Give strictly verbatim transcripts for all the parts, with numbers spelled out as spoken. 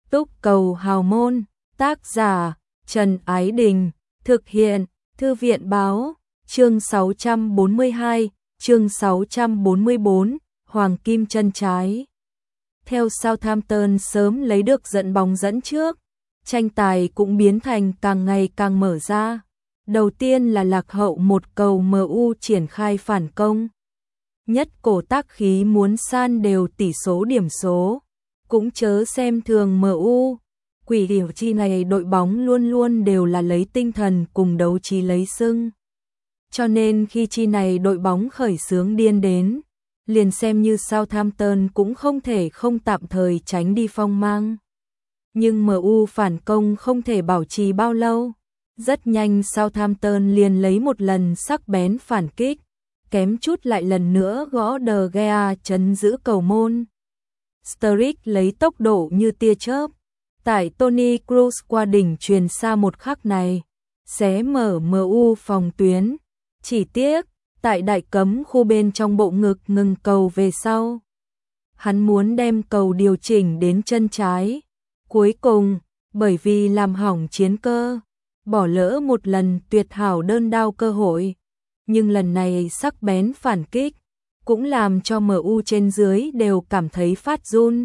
Túc cầu hào môn, tác giả Trần Ái Đình, thực hiện Thư viện Báo, chương sáu trăm bốn mươi hai, chương sáu trăm bốn mươi bốn, Hoàng Kim chân trái. Theo Southampton sớm lấy được dẫn bóng dẫn trước, tranh tài cũng biến thành càng ngày càng mở ra. Đầu tiên là lạc hậu một cầu em u triển khai phản công. Nhất cổ tác khí muốn san đều tỷ số điểm số. Cũng chớ xem thường em u. Quỷ điều chi này đội bóng luôn luôn đều là lấy tinh thần cùng đấu trí lấy sưng. Cho nên khi chi này đội bóng khởi xướng điên đến, liền xem như Southampton cũng không thể không tạm thời tránh đi phong mang. Nhưng em u phản công không thể bảo trì bao lâu. Rất nhanh Southampton liền lấy một lần sắc bén phản kích, kém chút lại lần nữa gõ De Gea chấn giữ cầu môn. Sturridge lấy tốc độ như tia chớp, tại Toni Kroos qua đỉnh truyền xa một khắc này, xé mở em u phòng tuyến. Chỉ tiếc, tại đại cấm khu bên trong bộ ngực ngừng cầu về sau. Hắn muốn đem cầu điều chỉnh đến chân trái. Cuối cùng, bởi vì làm hỏng chiến cơ, bỏ lỡ một lần tuyệt hảo đơn đao cơ hội. Nhưng lần này sắc bén phản kích, cũng làm cho em u trên dưới đều cảm thấy phát run.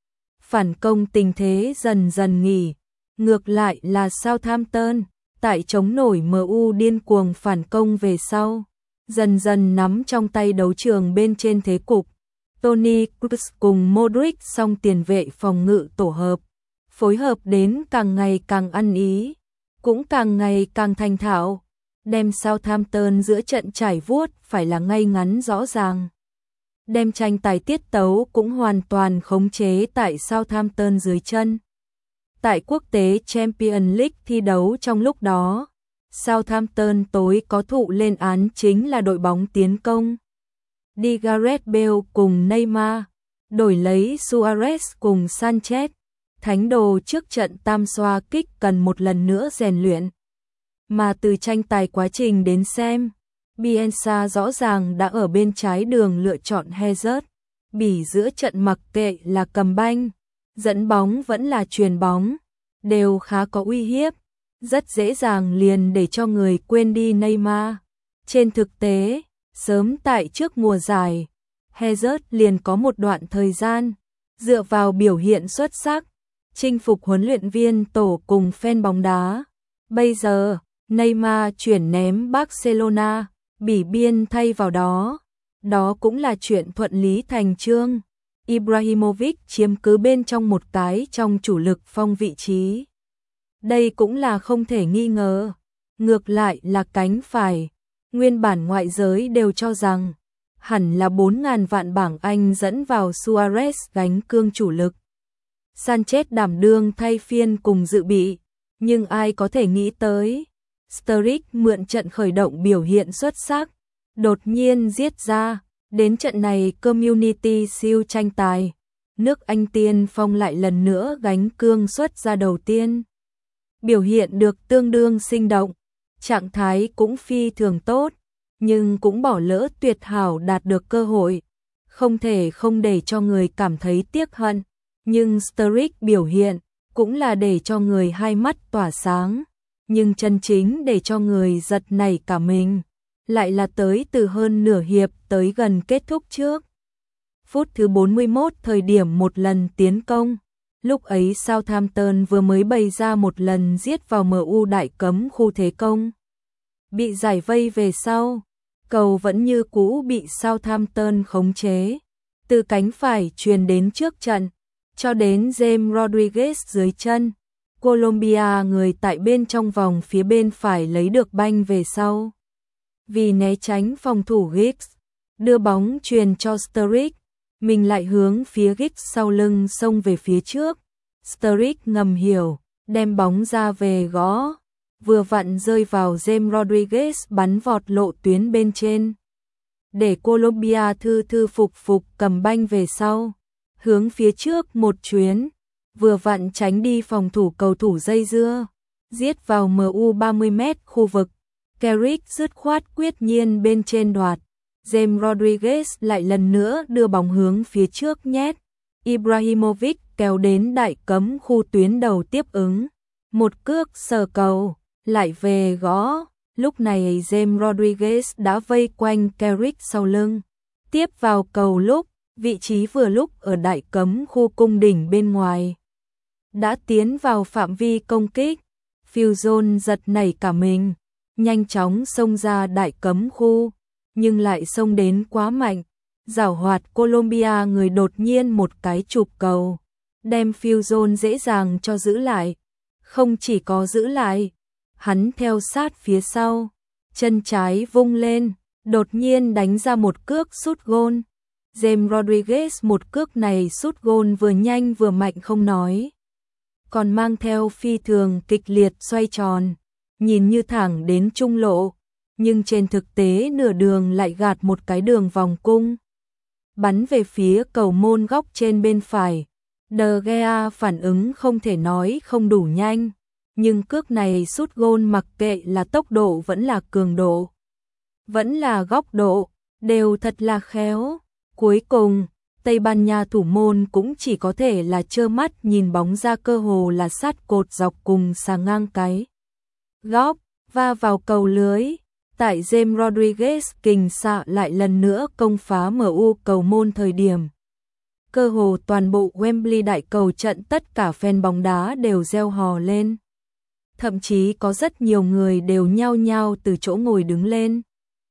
Phản công tình thế dần dần nghỉ, ngược lại là Southampton, tại chống nổi em u điên cuồng phản công về sau, dần dần nắm trong tay đấu trường bên trên thế cục. Toni Kroos cùng Modric song tiền vệ phòng ngự tổ hợp, phối hợp đến càng ngày càng ăn ý, cũng càng ngày càng thành thạo, đem Southampton giữa trận trải vuốt phải là ngay ngắn rõ ràng. Đem tranh tài tiết tấu cũng hoàn toàn khống chế tại Southampton dưới chân. Tại quốc tế Champions League thi đấu trong lúc đó, Southampton tối có thụ lên án chính là đội bóng tiến công. Đi Gareth Bale cùng Neymar, đổi lấy Suarez cùng Sanchez. Thánh đồ trước trận tam xoa kích cần một lần nữa rèn luyện. Mà từ tranh tài quá trình đến xem, Bielsa rõ ràng đã ở bên trái đường lựa chọn Hazard. Bỉ giữa trận mặc kệ là cầm banh, dẫn bóng vẫn là chuyền bóng, đều khá có uy hiếp, rất dễ dàng liền để cho người quên đi Neymar. Trên thực tế, sớm tại trước mùa giải, Hazard liền có một đoạn thời gian, dựa vào biểu hiện xuất sắc, chinh phục huấn luyện viên tổ cùng fan bóng đá. Bây giờ, Neymar chuyển ném Barcelona, Bỉ biên thay vào đó. Đó cũng là chuyện thuận lý thành chương. Ibrahimovic chiếm cứ bên trong một cái trong chủ lực phong vị trí. Đây cũng là không thể nghi ngờ. Ngược lại là cánh phải. Nguyên bản ngoại giới đều cho rằng hẳn là bốn ngàn vạn bảng Anh dẫn vào Suarez gánh cương chủ lực. Sanchez đảm đương thay phiên cùng dự bị. Nhưng ai có thể nghĩ tới, Sturridge mượn trận khởi động biểu hiện xuất sắc, đột nhiên giết ra. Đến trận này Community Shield tranh tài, nước Anh tiên phong lại lần nữa gánh cương xuất ra đầu tiên. Biểu hiện được tương đương sinh động, trạng thái cũng phi thường tốt, nhưng cũng bỏ lỡ tuyệt hảo đạt được cơ hội, không thể không để cho người cảm thấy tiếc hận. Nhưng Sturridge biểu hiện cũng là để cho người hai mắt tỏa sáng, nhưng chân chính để cho người giật nảy cả mình, lại là tới từ hơn nửa hiệp tới gần kết thúc trước. Phút thứ bốn mươi mốt thời điểm một lần tiến công, lúc ấy Southampton vừa mới bày ra một lần giết vào em u đại cấm khu thế công. Bị giải vây về sau, cầu vẫn như cũ bị Southampton khống chế, từ cánh phải truyền đến trước trận, cho đến James Rodriguez dưới chân. Colombia người tại bên trong vòng phía bên phải lấy được banh về sau. Vì né tránh phòng thủ Giggs, đưa bóng truyền cho Sturridge, mình lại hướng phía Giggs sau lưng xông về phía trước. Sturridge ngầm hiểu, đem bóng ra về gõ, vừa vặn rơi vào James Rodriguez bắn vọt lộ tuyến bên trên. Để Colombia thư thư phục phục cầm banh về sau, hướng phía trước một chuyến, vừa vặn tránh đi phòng thủ cầu thủ dây dưa, giết vào em u ba mươi mét khu vực. Carrick dứt khoát quyết nhiên bên trên đoạt. James Rodriguez lại lần nữa đưa bóng hướng phía trước nhét. Ibrahimovic kéo đến đại cấm khu tuyến đầu tiếp ứng. Một cước sờ cầu, lại về gõ. Lúc này James Rodriguez đã vây quanh Carrick sau lưng. Tiếp vào cầu lúc, vị trí vừa lúc ở đại cấm khu cung đỉnh bên ngoài. Đã tiến vào phạm vi công kích. Fusion giật nảy cả mình, nhanh chóng xông ra đại cấm khu, nhưng lại xông đến quá mạnh. Giảo hoạt Colombia người đột nhiên một cái chụp cầu, đem Fusion dễ dàng cho giữ lại. Không chỉ có giữ lại, hắn theo sát phía sau, chân trái vung lên, đột nhiên đánh ra một cước sút gôn. James Rodriguez một cước này sút gôn vừa nhanh vừa mạnh không nói, còn mang theo phi thường kịch liệt xoay tròn, nhìn như thẳng đến trung lộ, nhưng trên thực tế nửa đường lại gạt một cái đường vòng cung, bắn về phía cầu môn góc trên bên phải. De Gea phản ứng không thể nói không đủ nhanh, nhưng cước này sút gôn mặc kệ là tốc độ vẫn là cường độ, vẫn là góc độ, đều thật là khéo. Cuối cùng, Tây Ban Nha thủ môn cũng chỉ có thể là trơ mắt nhìn bóng ra cơ hồ là sát cột dọc cùng xà ngang cái góc, va vào cầu lưới. Tại James Rodriguez kình xạ lại lần nữa công phá em u cầu môn thời điểm. Cơ hồ toàn bộ Wembley đại cầu trận tất cả fan bóng đá đều reo hò lên. Thậm chí có rất nhiều người đều nhao nhao từ chỗ ngồi đứng lên.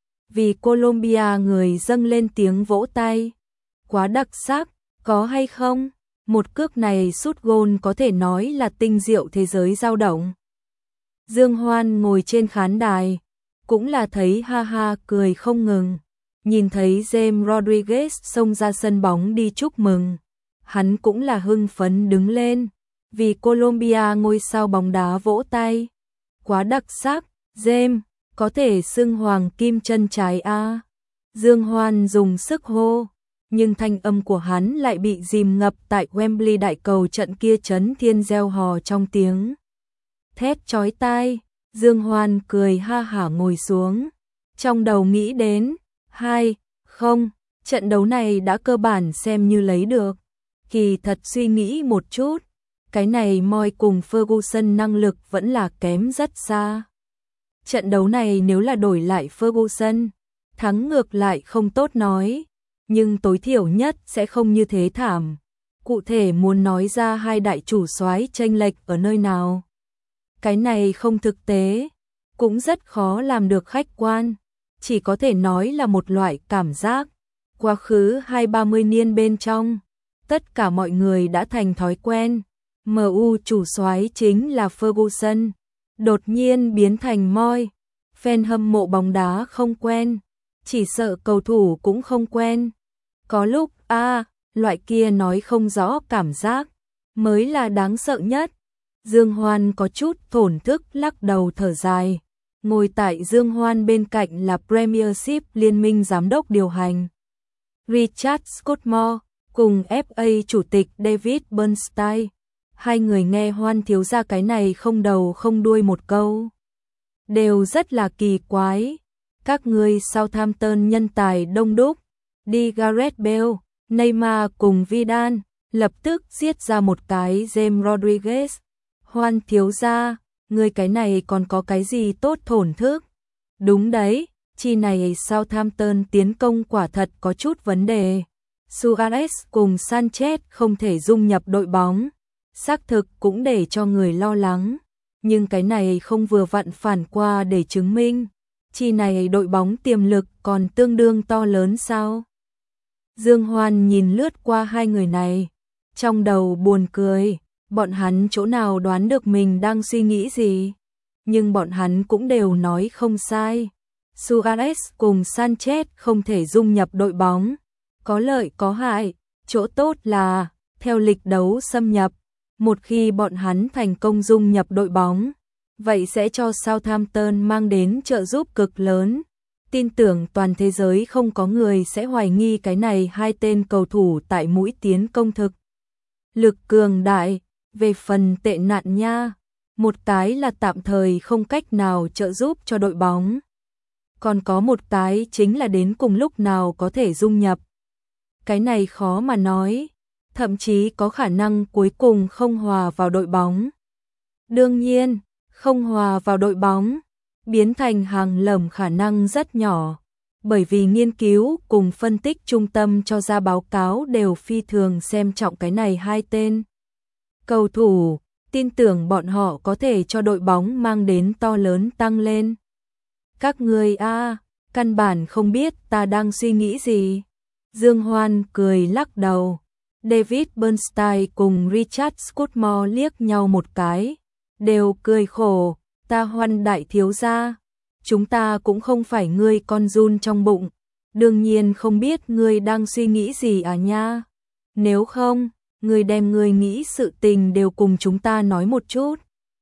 Vì Colombia người dâng lên tiếng vỗ tay. Quá đặc sắc, có hay không? Một cước này sút gôn có thể nói là tinh diệu thế giới dao động. Dương Hoan ngồi trên khán đài, cũng là thấy ha ha cười không ngừng. Nhìn thấy James Rodriguez xông ra sân bóng đi chúc mừng, hắn cũng là hưng phấn đứng lên, vì Colombia ngôi sao bóng đá vỗ tay. Quá đặc sắc, James, có thể xưng hoàng kim chân trái a. Dương Hoan dùng sức hô, nhưng thanh âm của hắn lại bị dìm ngập tại Wembley đại cầu trận kia chấn thiên reo hò trong tiếng thét chói tai. Dương Hoan cười ha hả ngồi xuống, trong đầu nghĩ đến, hai, không, trận đấu này đã cơ bản xem như lấy được. Kỳ thật suy nghĩ một chút, cái này Moyes cùng Ferguson năng lực vẫn là kém rất xa. Trận đấu này nếu là đổi lại Ferguson, thắng ngược lại không tốt nói, nhưng tối thiểu nhất sẽ không như thế thảm. Cụ thể muốn nói ra hai đại chủ soái chênh lệch ở nơi nào? Cái này không thực tế, cũng rất khó làm được khách quan, chỉ có thể nói là một loại cảm giác. Quá khứ hai ba mươi niên bên trong, tất cả mọi người đã thành thói quen, em u chủ soái chính là Ferguson, đột nhiên biến thành Moyes. Fan hâm mộ bóng đá không quen, chỉ sợ cầu thủ cũng không quen. Có lúc a à, loại kia nói không rõ cảm giác mới là đáng sợ nhất. Dương Hoan có chút thổn thức lắc đầu thở dài. Ngồi tại Dương Hoan bên cạnh là Premiership Liên minh giám đốc điều hành Richard Scottmore cùng ép a chủ tịch David Bernstein. Hai người nghe Hoan thiếu gia cái này không đầu không đuôi một câu, đều rất là kỳ quái. Các ngươi Southampton nhân tài đông đúc, đi Gareth Bale, Neymar cùng Vidal, lập tức giết ra một cái James Rodriguez. Hoan thiếu gia, người cái này còn có cái gì tốt thổn thức? Đúng đấy, chi này Southampton tiến công quả thật có chút vấn đề. Suarez cùng Sanchez không thể dung nhập đội bóng, xác thực cũng để cho người lo lắng. Nhưng cái này không vừa vặn phản qua để chứng minh, chi này đội bóng tiềm lực còn tương đương to lớn sao? Dương Hoan nhìn lướt qua hai người này, trong đầu buồn cười. Bọn hắn chỗ nào đoán được mình đang suy nghĩ gì, nhưng bọn hắn cũng đều nói không sai. Suarez cùng Sanchez không thể dung nhập đội bóng, có lợi có hại. Chỗ tốt là, theo lịch đấu xâm nhập, một khi bọn hắn thành công dung nhập đội bóng, vậy sẽ cho Southampton mang đến trợ giúp cực lớn. Tin tưởng toàn thế giới không có người sẽ hoài nghi cái này hai tên cầu thủ tại mũi tiến công thực lực cường đại. Về phần tệ nạn nha, một cái là tạm thời không cách nào trợ giúp cho đội bóng, còn có một cái chính là đến cùng lúc nào có thể dung nhập. Cái này khó mà nói, thậm chí có khả năng cuối cùng không hòa vào đội bóng. Đương nhiên, không hòa vào đội bóng, biến thành hàng lầm khả năng rất nhỏ, bởi vì nghiên cứu cùng phân tích trung tâm cho ra báo cáo đều phi thường xem trọng cái này hai tên cầu thủ, tin tưởng bọn họ có thể cho đội bóng mang đến to lớn tăng lên. Các người a, căn bản không biết ta đang suy nghĩ gì. Dương Hoan cười lắc đầu. David Bernstein cùng Richard Scottmore liếc nhau một cái, đều cười khổ. Ta Hoan đại thiếu gia, chúng ta cũng không phải ngươi con giun trong bụng, đương nhiên không biết ngươi đang suy nghĩ gì à nha. Nếu không, ngươi đem ngươi nghĩ sự tình đều cùng chúng ta nói một chút.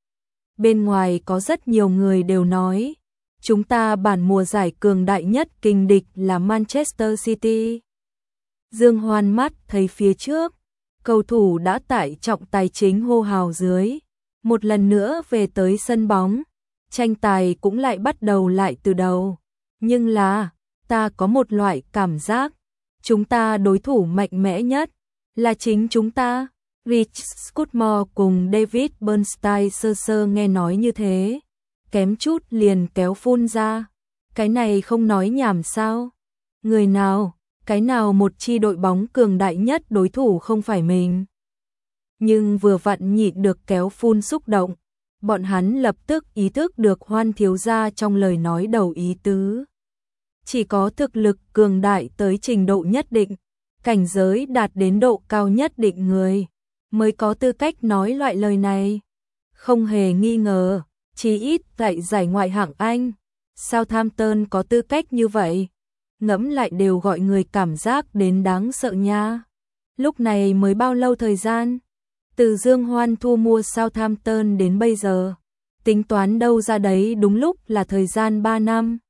Bên ngoài có rất nhiều người đều nói, chúng ta bản mùa giải cường đại nhất kình địch là Manchester City. Dương Hoan mắt thấy phía trước, cầu thủ đã tải trọng tài chính hô hào dưới, một lần nữa về tới sân bóng, tranh tài cũng lại bắt đầu lại từ đầu. Nhưng là, ta có một loại cảm giác, chúng ta đối thủ mạnh mẽ nhất là chính chúng ta. Rich Scottmore cùng David Bernstein sơ sơ nghe nói như thế, kém chút liền kéo phun ra. Cái này không nói nhảm sao? Người nào, cái nào một chi đội bóng cường đại nhất đối thủ không phải mình? Nhưng vừa vặn nhịn được kéo phun xúc động, bọn hắn lập tức ý thức được Hoan thiếu gia trong lời nói đầu ý tứ. Chỉ có thực lực cường đại tới trình độ nhất định, cảnh giới đạt đến độ cao nhất định người, mới có tư cách nói loại lời này. Không hề nghi ngờ, chỉ ít tại giải ngoại hạng Anh, Southampton có tư cách như vậy. Ngẫm lại đều gọi người cảm giác đến đáng sợ nha. Lúc này mới bao lâu thời gian? Từ Dương Hoan thu mua Southampton đến bây giờ, tính toán đâu ra đấy đúng lúc là thời gian ba năm.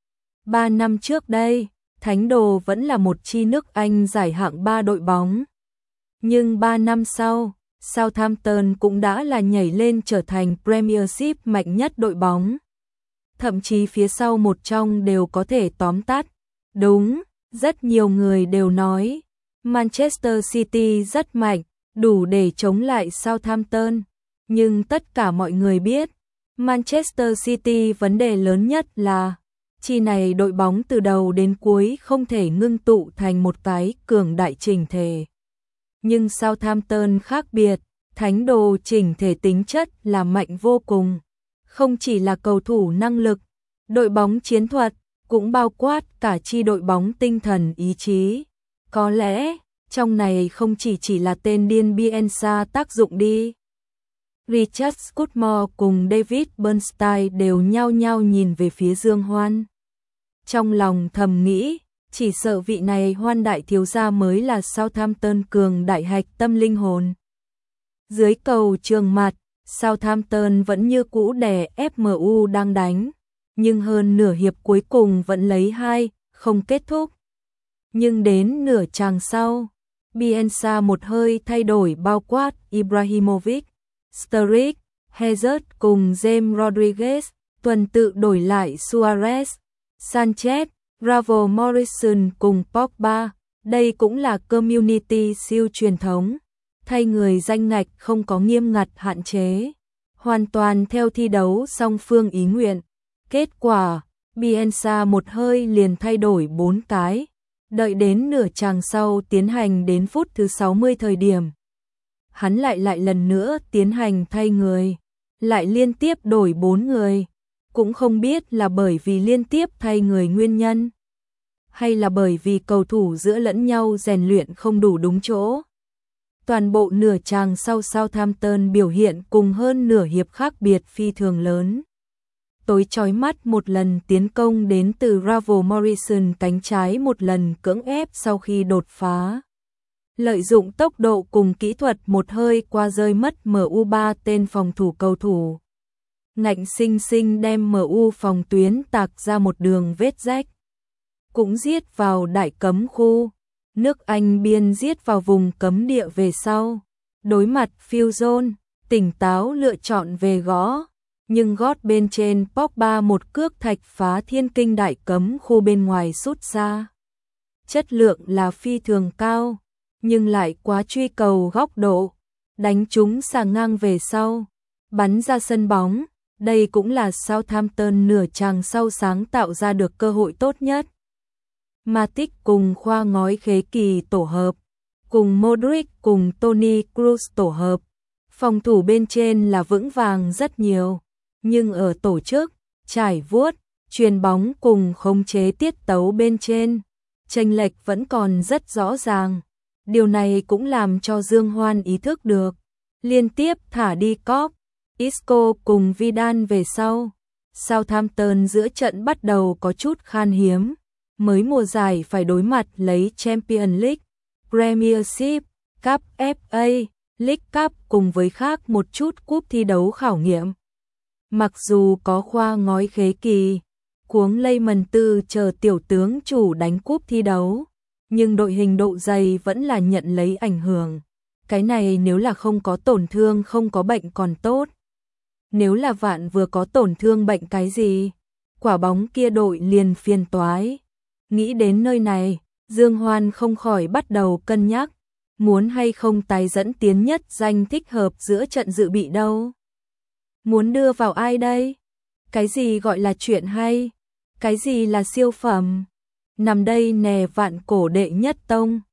ba năm trước đây, Thánh Đồ vẫn là một chi nước Anh giải hạng ba đội bóng. Nhưng ba năm sau, Southampton cũng đã là nhảy lên trở thành Premiership mạnh nhất đội bóng. Thậm chí phía sau một trong đều có thể tóm tắt. Đúng, rất nhiều người đều nói, Manchester City rất mạnh, đủ để chống lại Southampton. Nhưng tất cả mọi người biết, Manchester City vấn đề lớn nhất là, chi này đội bóng từ đầu đến cuối không thể ngưng tụ thành một cái cường đại chỉnh thể. Nhưng Southampton khác biệt, Thánh Đồ chỉnh thể tính chất là mạnh vô cùng. Không chỉ là cầu thủ năng lực, đội bóng chiến thuật, cũng bao quát cả chi đội bóng tinh thần ý chí. Có lẽ, trong này không chỉ chỉ là tên điên Bielsa tác dụng đi. Richard Scottmore cùng David Bernstein đều nhao nhao nhìn về phía Dương Hoan. Trong lòng thầm nghĩ, chỉ sợ vị này Hoan đại thiếu gia mới là Southampton cường đại hạch tâm linh hồn. Dưới cầu trường mặt, Southampton vẫn như cũ đè ép em u đang đánh, nhưng hơn nửa hiệp cuối cùng vẫn lấy hai, không kết thúc. Nhưng đến nửa chàng sau, Bielsa một hơi thay đổi bao quát Ibrahimovic, Sturridge, Hazard cùng James Rodriguez, tuần tự đổi lại Suarez, Sanchez, Ravel Morrison cùng Pogba. Đây cũng là Community siêu truyền thống, thay người danh ngạch không có nghiêm ngặt hạn chế, hoàn toàn theo thi đấu song phương ý nguyện. Kết quả, Bielsa một hơi liền thay đổi bốn cái, đợi đến nửa chàng sau tiến hành đến phút thứ sáu mươi thời điểm. Hắn lại lại lần nữa tiến hành thay người, lại liên tiếp đổi bốn người, cũng không biết là bởi vì liên tiếp thay người nguyên nhân, hay là bởi vì cầu thủ giữa lẫn nhau rèn luyện không đủ đúng chỗ. Toàn bộ nửa chàng sau Southampton biểu hiện cùng hơn nửa hiệp khác biệt phi thường lớn. Tối chói mắt một lần tiến công đến từ Ravel Morrison cánh trái một lần cưỡng ép sau khi đột phá. Lợi dụng tốc độ cùng kỹ thuật một hơi qua rơi mất em u ba tên phòng thủ cầu thủ. Ngạnh sinh sinh đem em u phòng tuyến tạc ra một đường vết rách. Cũng giết vào đại cấm khu. Nước Anh biên giết vào vùng cấm địa về sau. Đối mặt Phil Jones, tỉnh táo lựa chọn về gõ. Nhưng gót bên trên Pogba một cước thạch phá thiên kinh đại cấm khu bên ngoài sút ra. Chất lượng là phi thường cao. nhưng lại quá truy cầu góc độ, đánh trúng xà ngang về sau, bắn ra sân bóng. Đây cũng là Southampton nửa chàng sau sáng tạo ra được cơ hội tốt nhất. Matic cùng khoa ngói khế kỳ tổ hợp, cùng Modric cùng Toni Kroos tổ hợp. Phòng thủ bên trên là vững vàng rất nhiều, nhưng ở tổ chức, trải vuốt, chuyền bóng cùng khống chế tiết tấu bên trên, chênh lệch vẫn còn rất rõ ràng. Điều này cũng làm cho Dương Hoan ý thức được, liên tiếp thả đi Cop, Isco cùng Vidal về sau. Southampton giữa trận bắt đầu có chút khan hiếm, mới mùa giải phải đối mặt lấy Champions League, Premiership, Cup ép a, League Cup cùng với khác một chút cúp thi đấu khảo nghiệm. Mặc dù có khoa ngói khế kỳ, cuống lây mần tư chờ tiểu tướng chủ đánh cúp thi đấu, nhưng đội hình độ dày vẫn là nhận lấy ảnh hưởng. Cái này nếu là không có tổn thương không có bệnh còn tốt. Nếu là vạn vừa có tổn thương bệnh cái gì, quả bóng kia đội liền phiền toái. Nghĩ đến nơi này, Dương Hoan không khỏi bắt đầu cân nhắc, muốn hay không tái dẫn tiến nhất danh thích hợp giữa trận dự bị đâu. Muốn đưa vào ai đây? Cái gì gọi là chuyện hay? Cái gì là siêu phẩm? Nằm đây nè vạn cổ đệ nhất tông.